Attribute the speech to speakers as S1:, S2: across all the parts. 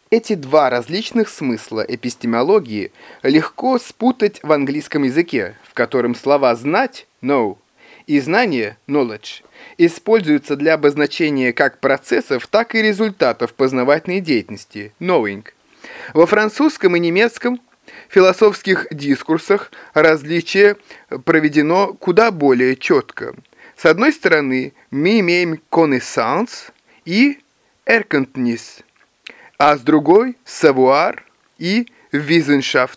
S1: Эти два различных смысла эпистемологии легко спутать в английском языке, в котором слова «знать» know и «знание» knowledge используются для обозначения как процессов, так и результатов познавательной деятельности knowing. Во французском и немецком философских дискурсах различие проведено куда более четко. С одной стороны, мы имеем connaissance и erkenntnis, а с другой – savoir и Wissenschaft.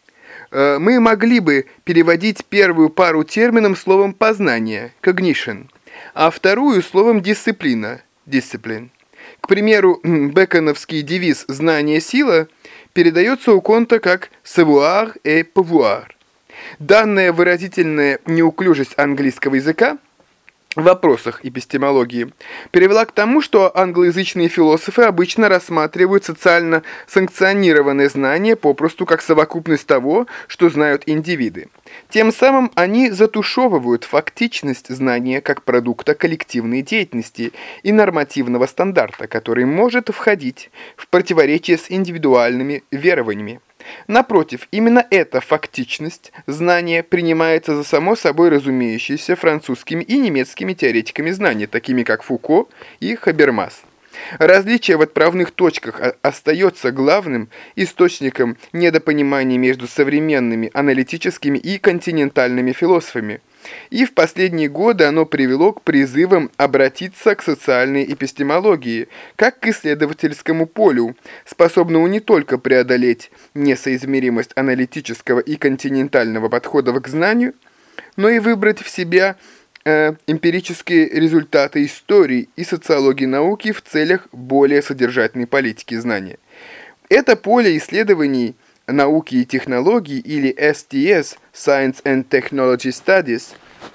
S1: Мы могли бы переводить первую пару термином словом «познание» – cognition, а вторую словом «дисциплина» – discipline. К примеру, бэконовский девиз «знание – сила» передается у Конта как «savoir et pouvoir». Данная выразительная неуклюжесть английского языка в вопросах эпистемологии привела к тому, что англоязычные философы обычно рассматривают социально санкционированное знание попросту как совокупность того, что знают индивиды. Тем самым они затушевывают фактичность знания как продукта коллективной деятельности и нормативного стандарта, который может входить в противоречие с индивидуальными верованиями. Напротив, именно эта фактичность знания принимается за само собой разумеющееся французскими и немецкими теоретиками знания, такими как Фуко и Хабермас. Различие в отправных точках остается главным источником недопонимания между современными аналитическими и континентальными философами. И в последние годы оно привело к призывам обратиться к социальной эпистемологии, как к исследовательскому полю, способному не только преодолеть несоизмеримость аналитического и континентального подходов к знанию, но и выбрать в себя эмпирические результаты истории и социологии науки в целях более содержательной политики знания. Это поле исследований науки и технологий, или STS, Science and Technology Studies,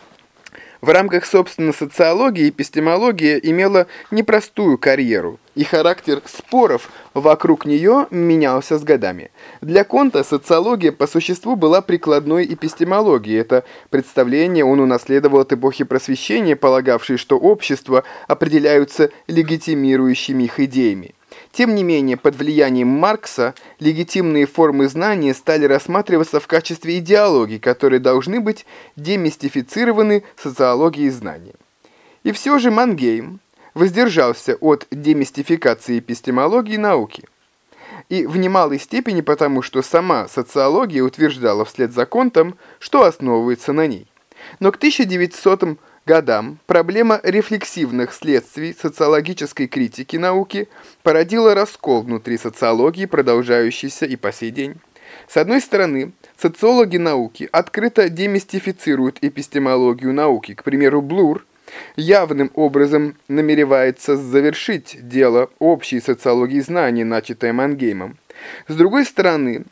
S1: в рамках, собственно, социологии эпистемология имела непростую карьеру, и характер споров вокруг нее менялся с годами. Для Конта социология по существу была прикладной эпистемологией. Это представление он унаследовал от эпохи Просвещения, полагавшей, что общества определяются легитимирующими их идеями. Тем не менее, под влиянием Маркса легитимные формы знания стали рассматриваться в качестве идеологий, которые должны быть демистифицированы социологией знания. И все же Мангейм воздержался от демистификации эпистемологии науки. И в немалой степени потому, что сама социология утверждала вслед за Контом, что основывается на ней. Но к 1900 годам проблема рефлексивных следствий социологической критики науки породила раскол внутри социологии, продолжающийся и по сей день. С одной стороны, социологи науки открыто демистифицируют эпистемологию науки. К примеру, Блур явным образом намеревается завершить дело общей социологии знаний, начатое Мангеймом. С другой стороны,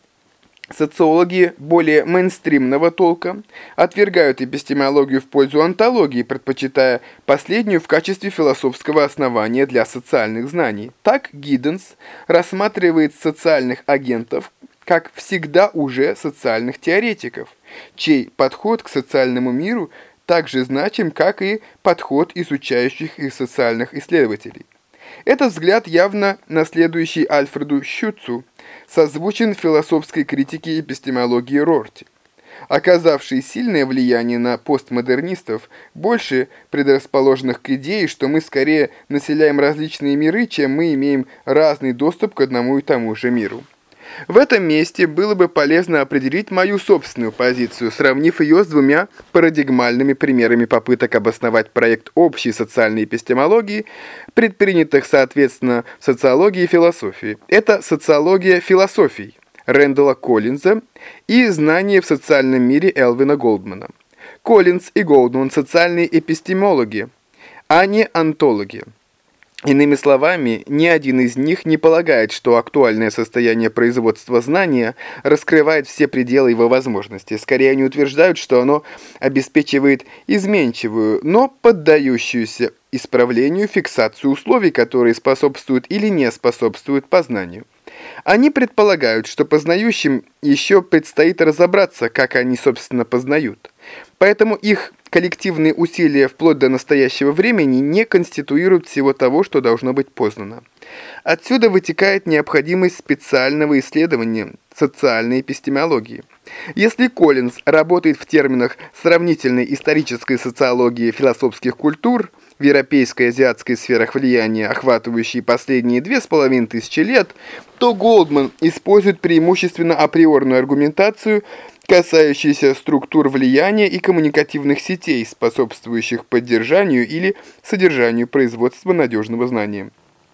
S1: социологи более мейнстримного толка отвергают эпистемологию в пользу онтологии, предпочитая последнюю в качестве философского основания для социальных знаний. Так Гидденс рассматривает социальных агентов как всегда уже социальных теоретиков, чей подход к социальному миру так же значим, как и подход изучающих их социальных исследователей. Этот взгляд, явно наследующий Альфреду Шюцу, созвучен философской критике эпистемологии Рорти, оказавшей сильное влияние на постмодернистов, больше предрасположенных к идее, что мы скорее населяем различные миры, чем мы имеем разный доступ к одному и тому же миру. В этом месте было бы полезно определить мою собственную позицию, сравнив ее с двумя парадигмальными примерами попыток обосновать проект общей социальной эпистемологии, предпринятых, соответственно, в социологии и философии. Это социология философий Рэндалла Коллинза и знание в социальном мире Элвина Голдмана. Коллинз и Голдман – социальные эпистемологи, а не онтологи. Иными словами, ни один из них не полагает, что актуальное состояние производства знания раскрывает все пределы его возможностей. Скорее, они утверждают, что оно обеспечивает изменчивую, но поддающуюся исправлению фиксацию условий, которые способствуют или не способствуют познанию. Они предполагают, что познающим еще предстоит разобраться, как они, собственно, познают. Поэтому их коллективные усилия вплоть до настоящего времени не конституируют всего того, что должно быть познано. Отсюда вытекает необходимость специального исследования социальной эпистемологии. Если Коллинз работает в терминах сравнительной исторической социологии философских культур, в европейской и азиатской сферах влияния, охватывающей последние 2500 лет, то Голдман использует преимущественно априорную аргументацию, касающуюся структур влияния и коммуникативных сетей, способствующих поддержанию или содержанию производства надежного знания.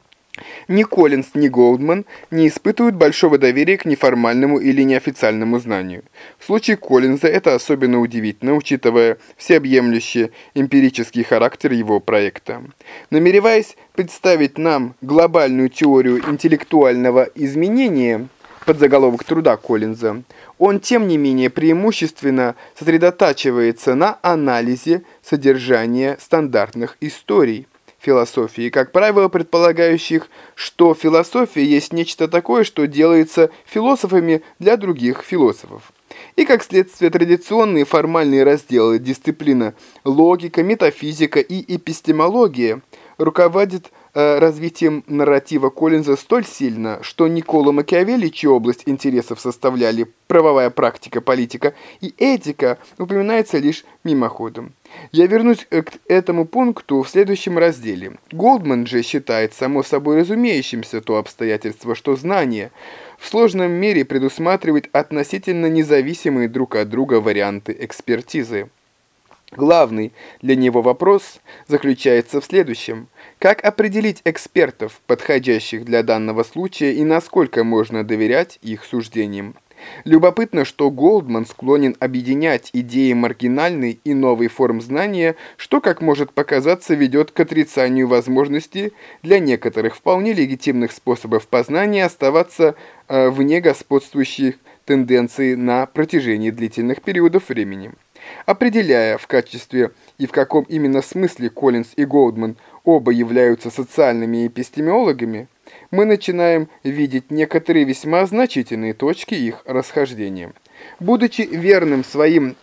S1: Ни Коллинз, ни Голдман не испытывают большого доверия к неформальному или неофициальному знанию. В случае Коллинза это особенно удивительно, учитывая всеобъемлющий эмпирический характер его проекта. Намереваясь представить нам глобальную теорию интеллектуального изменения, подзаголовок труда Коллинза, он, тем не менее, преимущественно сосредотачивается на анализе содержания стандартных историй философии, как правило, предполагающих, что философия есть нечто такое, что делается философами для других философов. И, как следствие, традиционные формальные разделы дисциплина логика, метафизика и эпистемология руководят развитием нарратива Коллинза столь сильно, что Никколо Макиавелли, чью область интересов составляли правовая практика, политика и этика, упоминается лишь мимоходом. Я вернусь к этому пункту в следующем разделе. Голдман же считает само собой разумеющимся то обстоятельство, что знание в сложном мире предусматривает относительно независимые друг от друга варианты экспертизы. Главный для него вопрос заключается в следующем. Как определить экспертов, подходящих для данного случая, и насколько можно доверять их суждениям? Любопытно, что Голдман склонен объединять идеи маргинальной и новой форм знания, что, как может показаться, ведет к отрицанию возможности для некоторых вполне легитимных способов познания оставаться вне господствующих тенденций на протяжении длительных периодов времени. Определяя, в качестве и в каком именно смысле Коллинз и Голдман оба являются социальными эпистемологами, мы начинаем видеть некоторые весьма значительные точки их расхождения. Будучи верным своим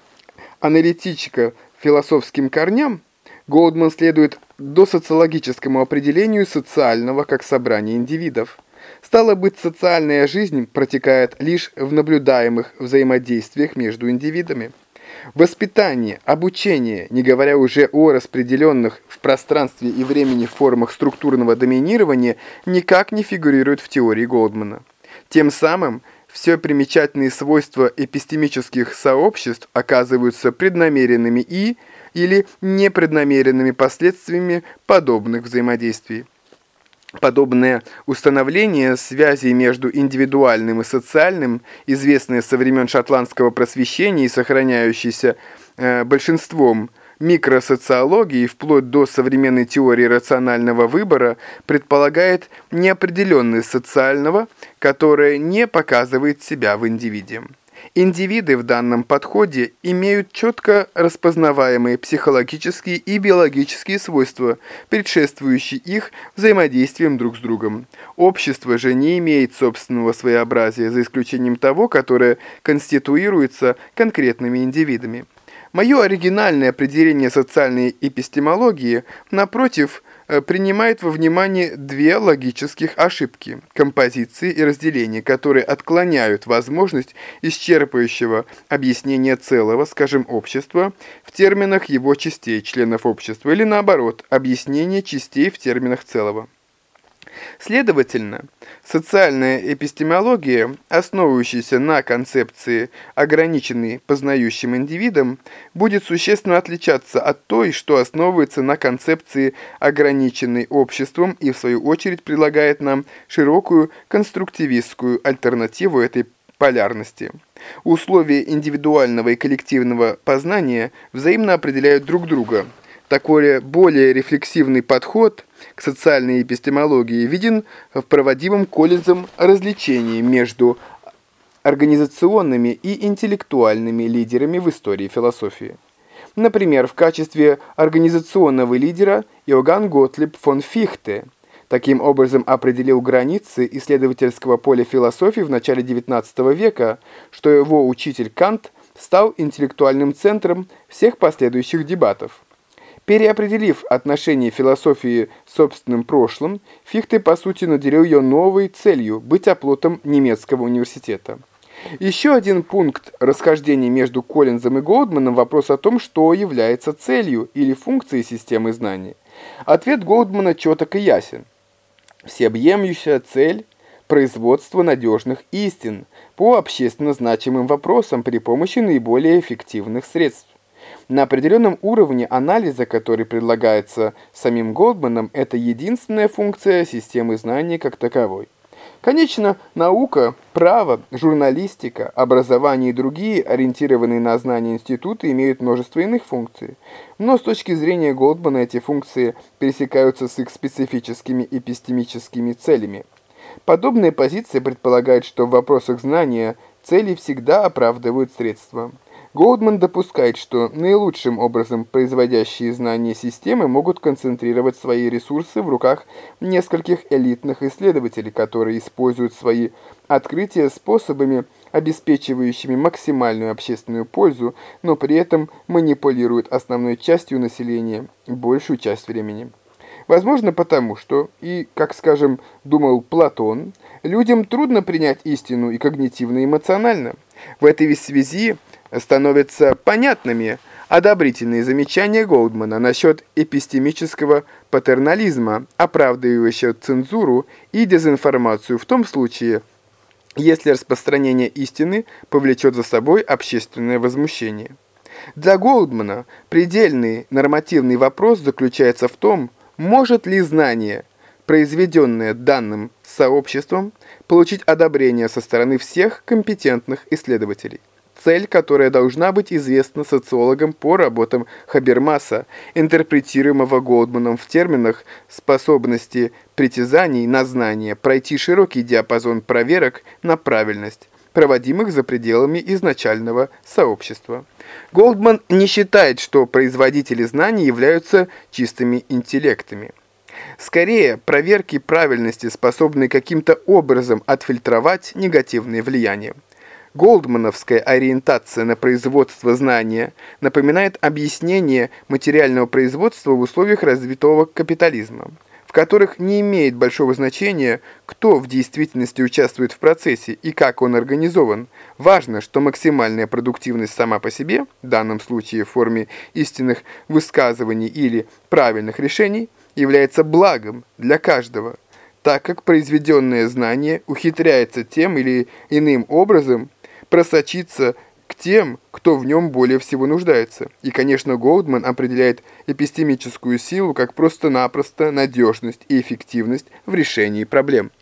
S1: аналитическо-философским корням, Голдман следует досоциологическому определению социального как собрания индивидов. Стало быть, социальная жизнь протекает лишь в наблюдаемых взаимодействиях между индивидами. Воспитание, обучение, не говоря уже о распределенных в пространстве и времени формах структурного доминирования, никак не фигурирует в теории Голдмана. Тем самым, все примечательные свойства эпистемических сообществ оказываются преднамеренными или непреднамеренными последствиями подобных взаимодействий. Подобное установление связей между индивидуальным и социальным, известное со времен шотландского просвещения и сохраняющееся большинством микросоциологии вплоть до современной теории рационального выбора, предполагает неопределенность социального, которая не показывает себя в индивиде. Индивиды в данном подходе имеют четко распознаваемые психологические и биологические свойства, предшествующие их взаимодействием друг с другом. Общество же не имеет собственного своеобразия, за исключением того, которое конституируется конкретными индивидами. Мое оригинальное определение социальной эпистемологии, напротив, принимает во внимание две логических ошибки – композиции и разделения, которые отклоняют возможность исчерпывающего объяснения целого, скажем, общества, в терминах его частей, членов общества, или наоборот, объяснение частей в терминах целого. Следовательно, социальная эпистемология, основывающаяся на концепции, ограниченной познающим индивидом, будет существенно отличаться от той, что основывается на концепции, ограниченной обществом, и в свою очередь предлагает нам широкую конструктивистскую альтернативу этой полярности. Условия индивидуального и коллективного познания взаимно определяют друг друга. Такой более рефлексивный подход к социальной эпистемологии виден в проводимом Коллинзом различении между организационными и интеллектуальными лидерами в истории философии. Например, в качестве организационного лидера Иоганн Готлиб фон Фихте таким образом определил границы исследовательского поля философии в начале XIX века, что его учитель Кант стал интеллектуальным центром всех последующих дебатов. Переопределив отношение философии с собственным прошлым, Фихте по сути наделил ее новой целью – быть оплотом немецкого университета. Еще один пункт расхождения между Коллинзом и Голдманом – вопрос о том, что является целью или функцией системы знаний. Ответ Голдмана четок и ясен. Всеобъемлющая цель – производство надежных истин по общественно значимым вопросам при помощи наиболее эффективных средств. На определенном уровне анализа, который предлагается самим Голдманом, это единственная функция системы знаний как таковой. Конечно, наука, право, журналистика, образование и другие, ориентированные на знания институты, имеют множество иных функций. Но с точки зрения Голдмана эти функции пересекаются с их специфическими эпистемическими целями. Подобная позиция предполагает, что в вопросах знания цели всегда оправдывают средства. Голдман допускает, что наилучшим образом производящие знания системы могут концентрировать свои ресурсы в руках нескольких элитных исследователей, которые используют свои открытия способами, обеспечивающими максимальную общественную пользу, но при этом манипулируют основной частью населения большую часть времени. Возможно потому, что, и, как, скажем, думал Платон, людям трудно принять истину и когнитивно, и эмоционально. В этой связи становятся понятными одобрительные замечания Голдмана насчет эпистемического патернализма, оправдывающего цензуру и дезинформацию в том случае, если распространение истины повлечет за собой общественное возмущение. Для Голдмана предельный нормативный вопрос заключается в том, может ли знание, произведенное данным сообществом, получить одобрение со стороны всех компетентных исследователей. Цель, которая должна быть известна социологам по работам Хабермаса, интерпретируемого Голдманом в терминах способности притязаний на знание пройти широкий диапазон проверок на правильность, проводимых за пределами изначального сообщества. Голдман не считает, что производители знаний являются чистыми интеллектами. Скорее, проверки правильности способны каким-то образом отфильтровать негативные влияния. Голдмановская ориентация на производство знания напоминает объяснение материального производства в условиях развитого капитализма, в которых не имеет большого значения, кто в действительности участвует в процессе и как он организован. Важно, что максимальная продуктивность сама по себе, в данном случае в форме истинных высказываний или правильных решений, является благом для каждого, так как произведенное знание ухитряется тем или иным образом просочиться к тем, кто в нем более всего нуждается. И, конечно, Голдман определяет эпистемическую силу как просто-напросто надежность и эффективность в решении проблем.